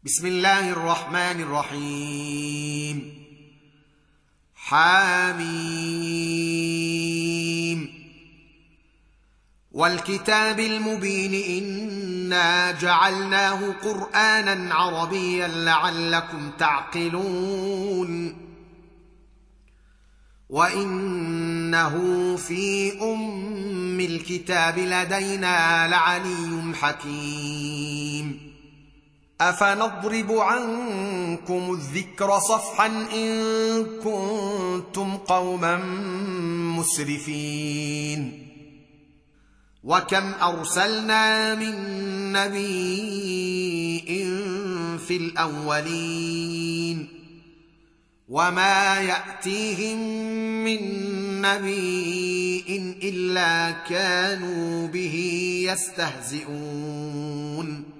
بسم الله الرحمن الرحيم. حميم. والكتاب المبين إنا جعلناه قرآنا عربيا لعلكم تعقلون وإنه في أم الكتاب لدينا لعلي حكيم. أفنضرب عنكم الذكر صفحا إن كنتم قوما مسرفين. وكم أرسلنا من نبي في الأولين وما يأتيهم من نبي إلا كانوا به يستهزئون.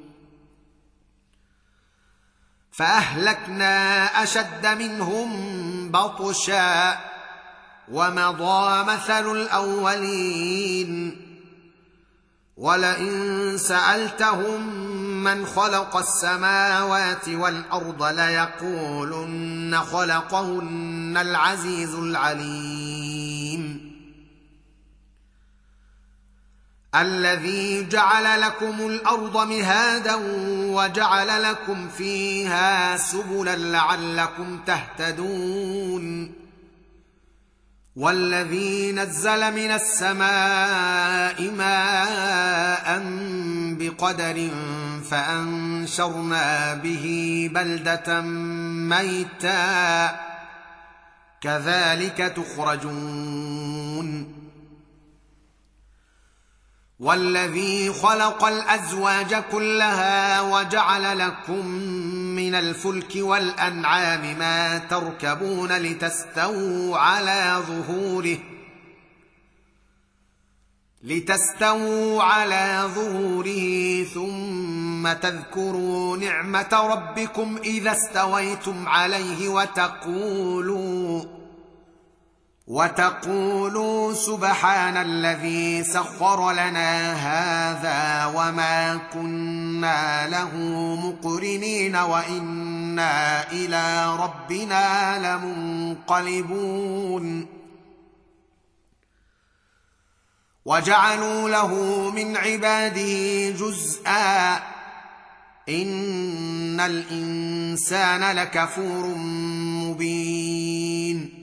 فأهلكنا أشد منهم بطشا ومضى مثل الأولين. ولئن سألتهم من خلق السماوات والأرض ليقولن خلقهن العزيز العليم. الذي جعل لكم الأرض مهادا وجعل لكم فيها سبلا لعلكم تهتدون. والذي نزل من السماء ماء بقدر فأنشرنا به بلدة ميتا كذلك تخرجون. والذي خلق الأزواج كلها وجعل لكم من الفلك والأنعام ما تركبون لتستووا على ظهوره ثم تذكروا نعمة ربكم إذا استويتم عليه وتقولوا سبحان الذي سخر لنا هذا وما كنا له مقرنين وإنا إلى ربنا لمنقلبون. وجعلوا له من عباده جزءا إن الإنسان لكفور مبين.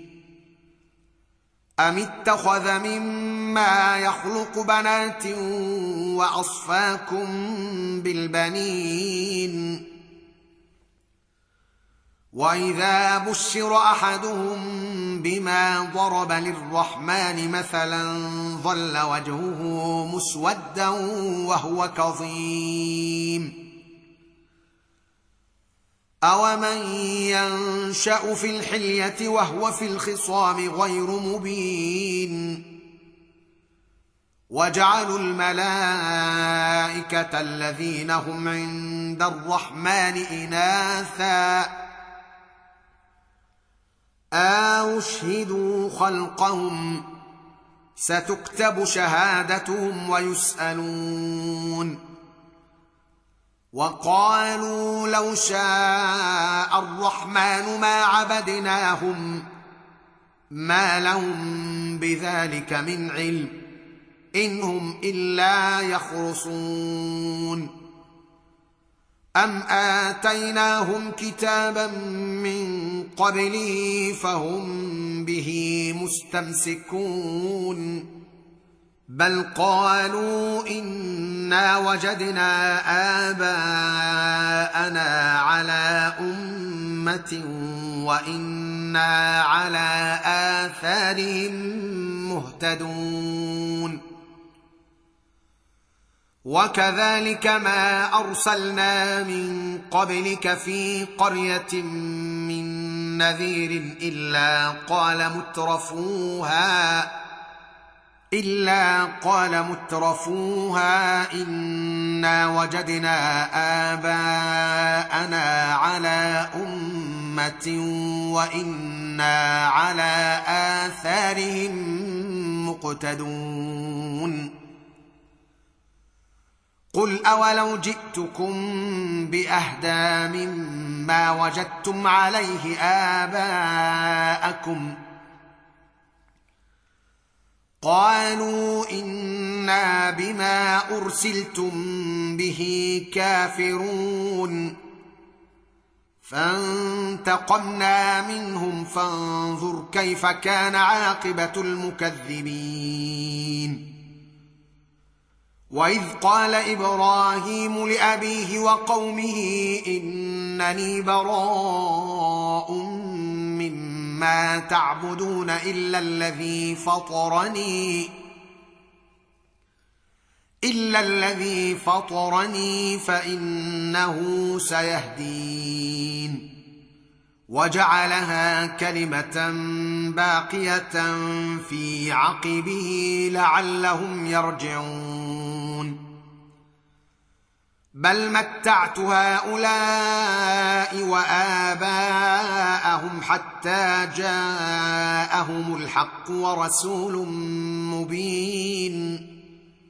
أم اتخذ مما يخلق بنات وأصفاكم بالبنين. وإذا بشر أحدهم بما ضرب للرحمن مثلا ظل وجهه مسودا وهو كظيم. أومن ينشأ في الحلية وهو في الخصام غير مبين. وجعلوا الملائكة الذين هم عند الرحمن إناثا أشهدوا خلقهم ستكتب شهادتهم ويسألون. وقالوا لو شاء الرحمن ما عبدناهم ما لهم بذلك من علم إن هم إلا يخرصون. أم آتيناهم كتابا من قبله فهم به مستمسكون. بل قالوا إنا وجدنا آباءنا على أمة وإنا على آثارهم مهتدون. وكذلك ما أرسلنا من قبلك في قرية من نذير إلا قال مترفوها إنا وجدنا آباءنا على أمة وإنا على آثارهم مقتدون. قل أولو جئتكم بأهدى مما وجدتم عليه آباءكم قالوا إنا بما أرسلتم به كافرون فانتقمنا منهم فانظر كيف كان عاقبة المكذبين وإذ قال إبراهيم لأبيه وقومه إنني براء مما تعبدون إلا الذي فطرني فإنه سيهدين وجعلها كلمة باقية في عقبه لعلهم يرجعون بل متعت هؤلاء وآباءهم حتى جاءهم الحق ورسول مبين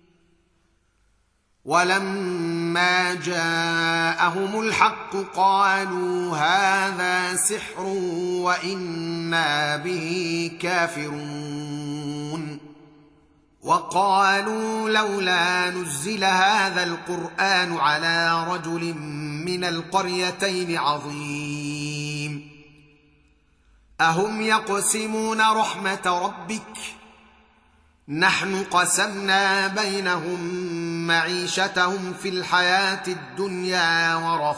ولما جاءهم الحق قالوا هذا سحر وإنا به كافرون وقالوا لولا نزل هذا القرآن على رجل من القريتين عظيم أهم يقسمون رحمة ربك نحن قسمنا بينهم معيشتهم في الحياة الدنيا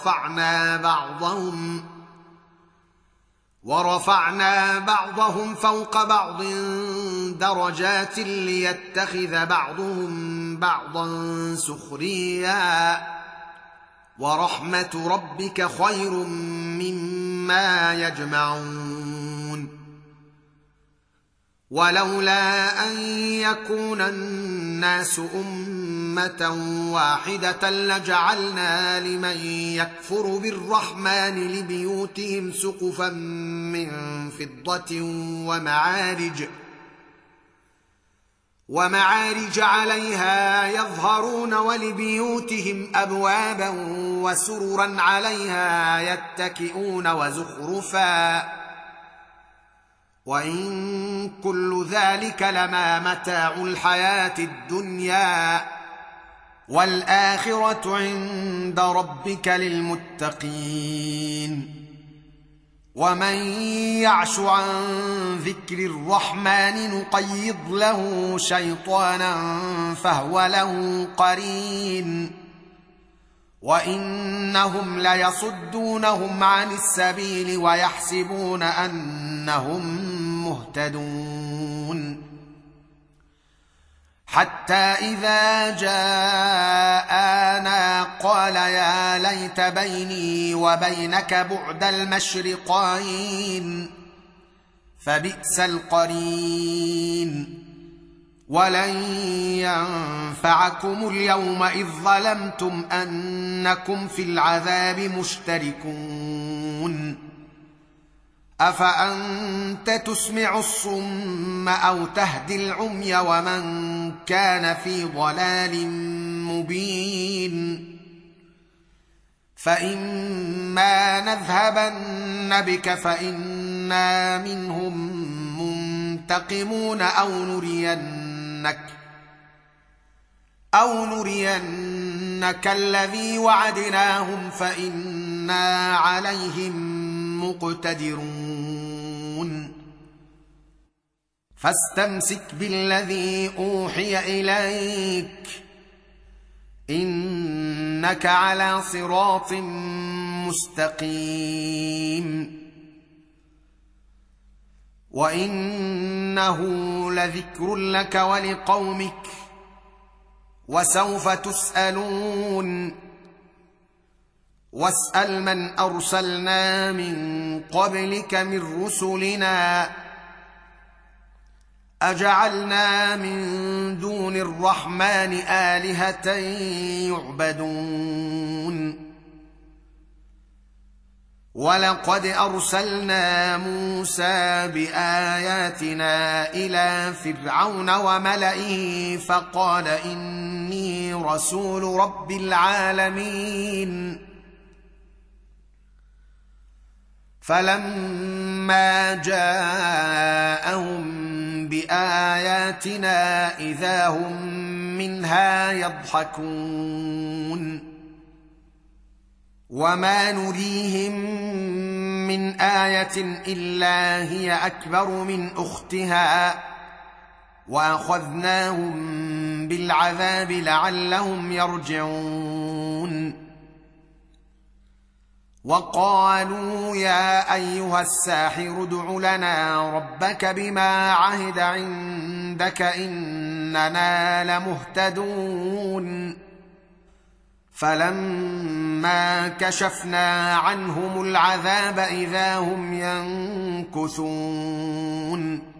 ورفعنا بعضهم فوق بعض درجات ليتخذ بعضهم بعضا سخريا ورحمة ربك خير مما يجمعون ولولا أن يكون الناس أمة واحدة لجعلنا لمن يكفر بالرحمن لبيوتهم سقفا من فضة ومعارج عليها يظهرون ولبيوتهم أبوابا وسررا عليها يتكئون وزخرفا وإن كل ذلك لما متاع الحياة الدنيا والآخرة عند ربك للمتقين ومن يعش عن ذكر الرحمن نقيض له شيطانا فهو له قرين وإنهم ليصدونهم عن السبيل ويحسبون أنهم مهتدون حتى إذا جاءنا قال يا ليت بيني وبينك بعد المشرقين فبئس القرين ولن ينفعكم اليوم إذ ظلمتم أنكم في العذاب مشتركون أفأنت تسمع الصم أو تهدي العمي ومن كان في ضلال مبين فإما نذهبن بك فإنا منهم منتقمون أو نرينك الذي وعدناهم فإنا عليهم مقتدرون فاستمسك بالذي أوحي إليك إنك على صراط مستقيم وإنه لذكر لك ولقومك وسوف تسألون واسأل من أرسلنا من قبلك من رسلنا أجعلنا من دون الرحمن آلهة يعبدون ولقد أرسلنا موسى بآياتنا إلى فرعون وملئه فقال إني رسول رب العالمين. فلما جاءهم بآياتنا إذا هم منها يضحكون. وما نريهم من آية إلا هي أكبر من أختها وأخذناهم بالعذاب لعلهم يرجعون. وقالوا يا أيها الساحر ادع لنا ربك بما عهد عندك إننا لمهتدون. فلما كشفنا عنهم العذاب إذا هم ينكثون.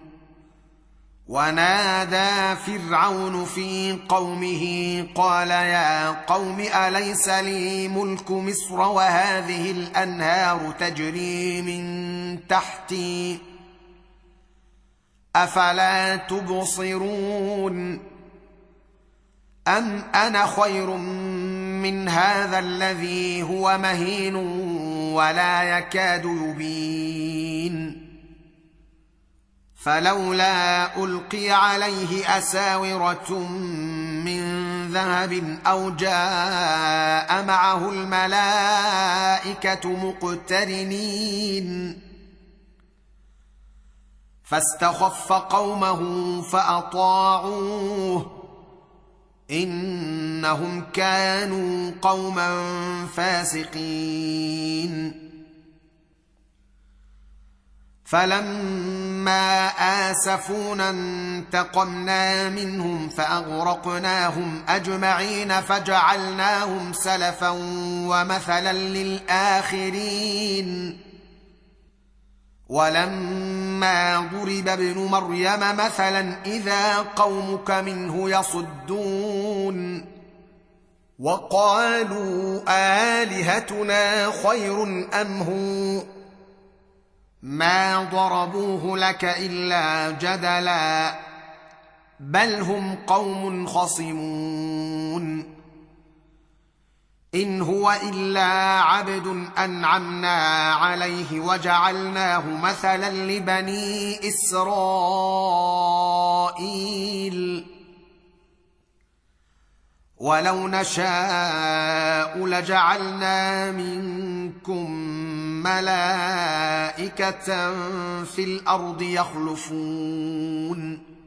ونادى فرعون في قومه قال يا قوم أليس لي ملك مصر وهذه الأنهار تجري من تحتي أفلا تبصرون. أم أنا خير من هذا الذي هو مهين ولا يكاد يبين. فلولا ألقي عليه أساورة من ذهب أو جاء معه الملائكة مقترنين. فاستخف قومه فأطاعوه إنهم كانوا قوما فاسقين. فلما آسفونا انتقمنا منهم فأغرقناهم أجمعين فجعلناهم سلفا ومثلا للآخرين. ولما ضرب ابن مريم مثلا إذا قومك منه يصدون. وقالوا آلهتنا خير أم هو ما ضربوه لك إلا جدلا بل هم قوم خصمون. إن هو إلا عبد أنعمنا عليه وجعلناه مثلا لبني إسرائيل. ولو نشاء لجعلنا منكم ملائكة في الأرض يخلفون.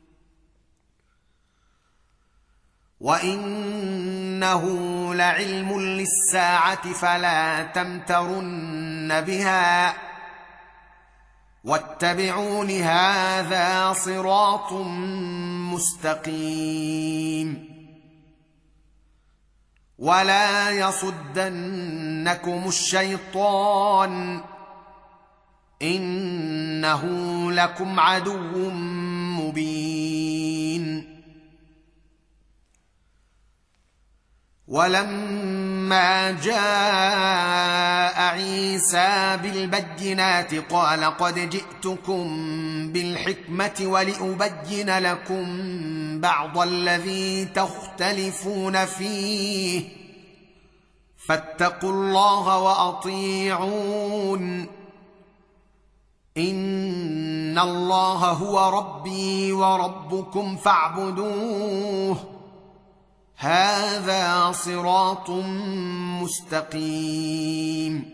وإنه لعلم للساعة فلا تمترن بها واتبعون هذا صراط مستقيم. ولا يصدنكم الشيطان إنه لكم عدو مبين. ولما جاء عيسى بالبينات قال قد جئتكم بالحكمة ولأبين لكم بعض الذي تختلفون فيه فاتقوا الله وأطيعون. إن الله هو ربي وربكم فاعبدوه هذا صراط مستقيم.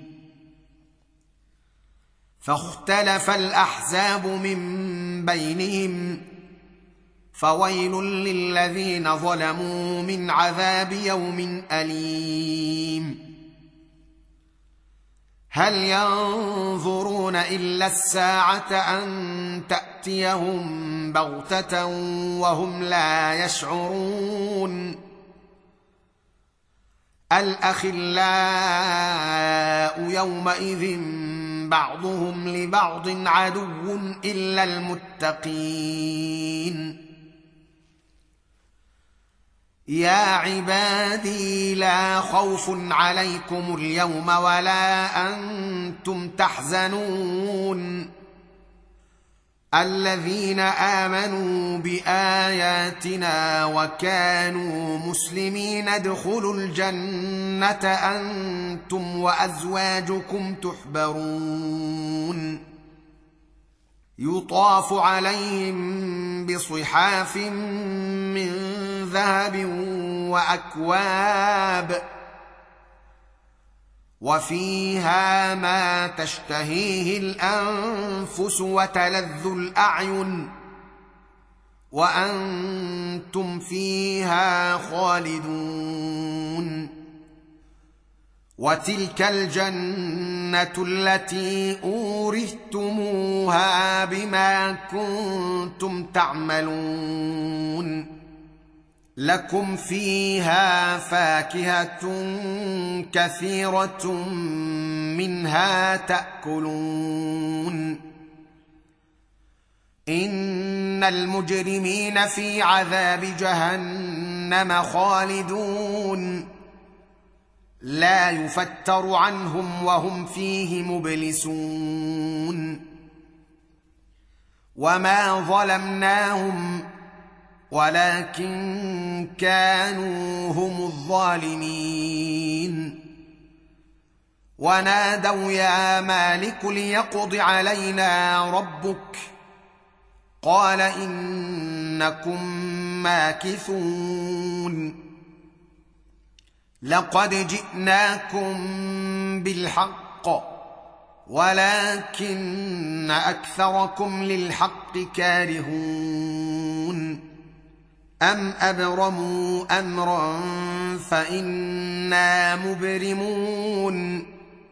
فاختلف الأحزاب من بينهم فويل للذين ظلموا من عذاب يوم أليم. هل ينظرون إلا الساعة أن تأتيهم بغتة وهم لا يشعرون. الأخلاء يومئذ بعضهم لبعض عدو إلا المتقين. يا عبادي لا خوف عليكم اليوم ولا أنتم تحزنون الذين آمنوا بآياتنا وكانوا مسلمين ادخلوا الجنة أنتم وأزواجكم تحبرون يطاف عليهم بصحاف من ذهب وأكواب وفيها ما تشتهيه الأنفس وتلذ الأعين وأنتم فيها خالدون وتلك الجنة التي أورثتموها بما كنتم تعملون لكم فيها فاكهة كثيرة منها تأكلون إن المجرمين في عذاب جهنم خالدون لا يفتر عنهم وهم فيه مبلسون وما ظلمناهم ولكن كانوا هم الظالمين ونادوا يا مالك ليقض علينا ربك قال إنكم ماكثون لقد جئناكم بالحق ولكن أكثركم للحق كارهون أم أبرموا أمرا فإنا مبرمون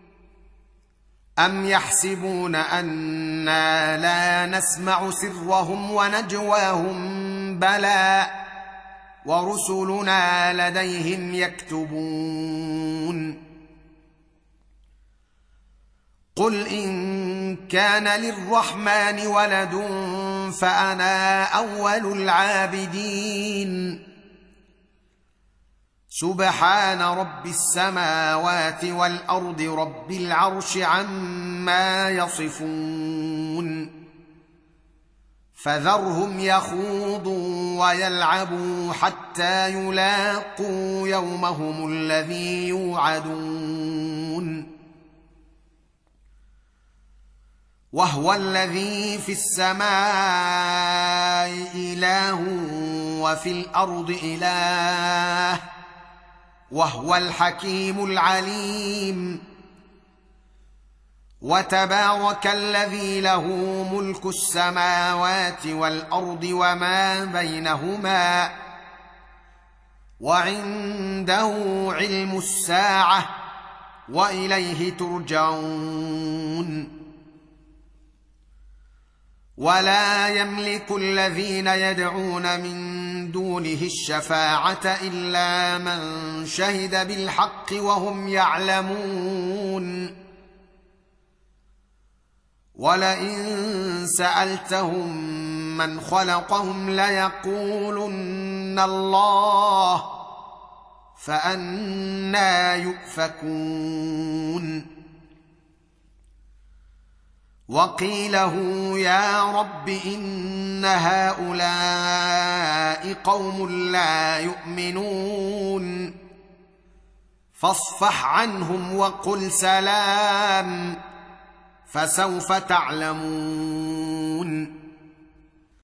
أم يحسبون أنا لا نسمع سرهم ونجواهم بلى ورسلنا لديهم يكتبون قل إن كان للرحمن ولد فأنا أول العابدين سبحان رب السماوات والأرض رب العرش عما يصفون فذرهم يخوضوا ويلعبوا حتى يلاقوا يومهم الذي يوعدون وهو الذي في السماء إله وفي الأرض إله وهو الحكيم العليم وتبارك الذي له ملك السماوات والأرض وما بينهما وعنده علم الساعة وإليه ترجعون ولا يملك الذين يدعون من دونه الشفاعة إلا من شهد بالحق وهم يعلمون ولئن سألتهم من خلقهم ليقولن الله فأنى يؤفكون وقيله يا رب إن هؤلاء قوم لا يؤمنون فاصفح عنهم وقل سلام فسوف تعلمون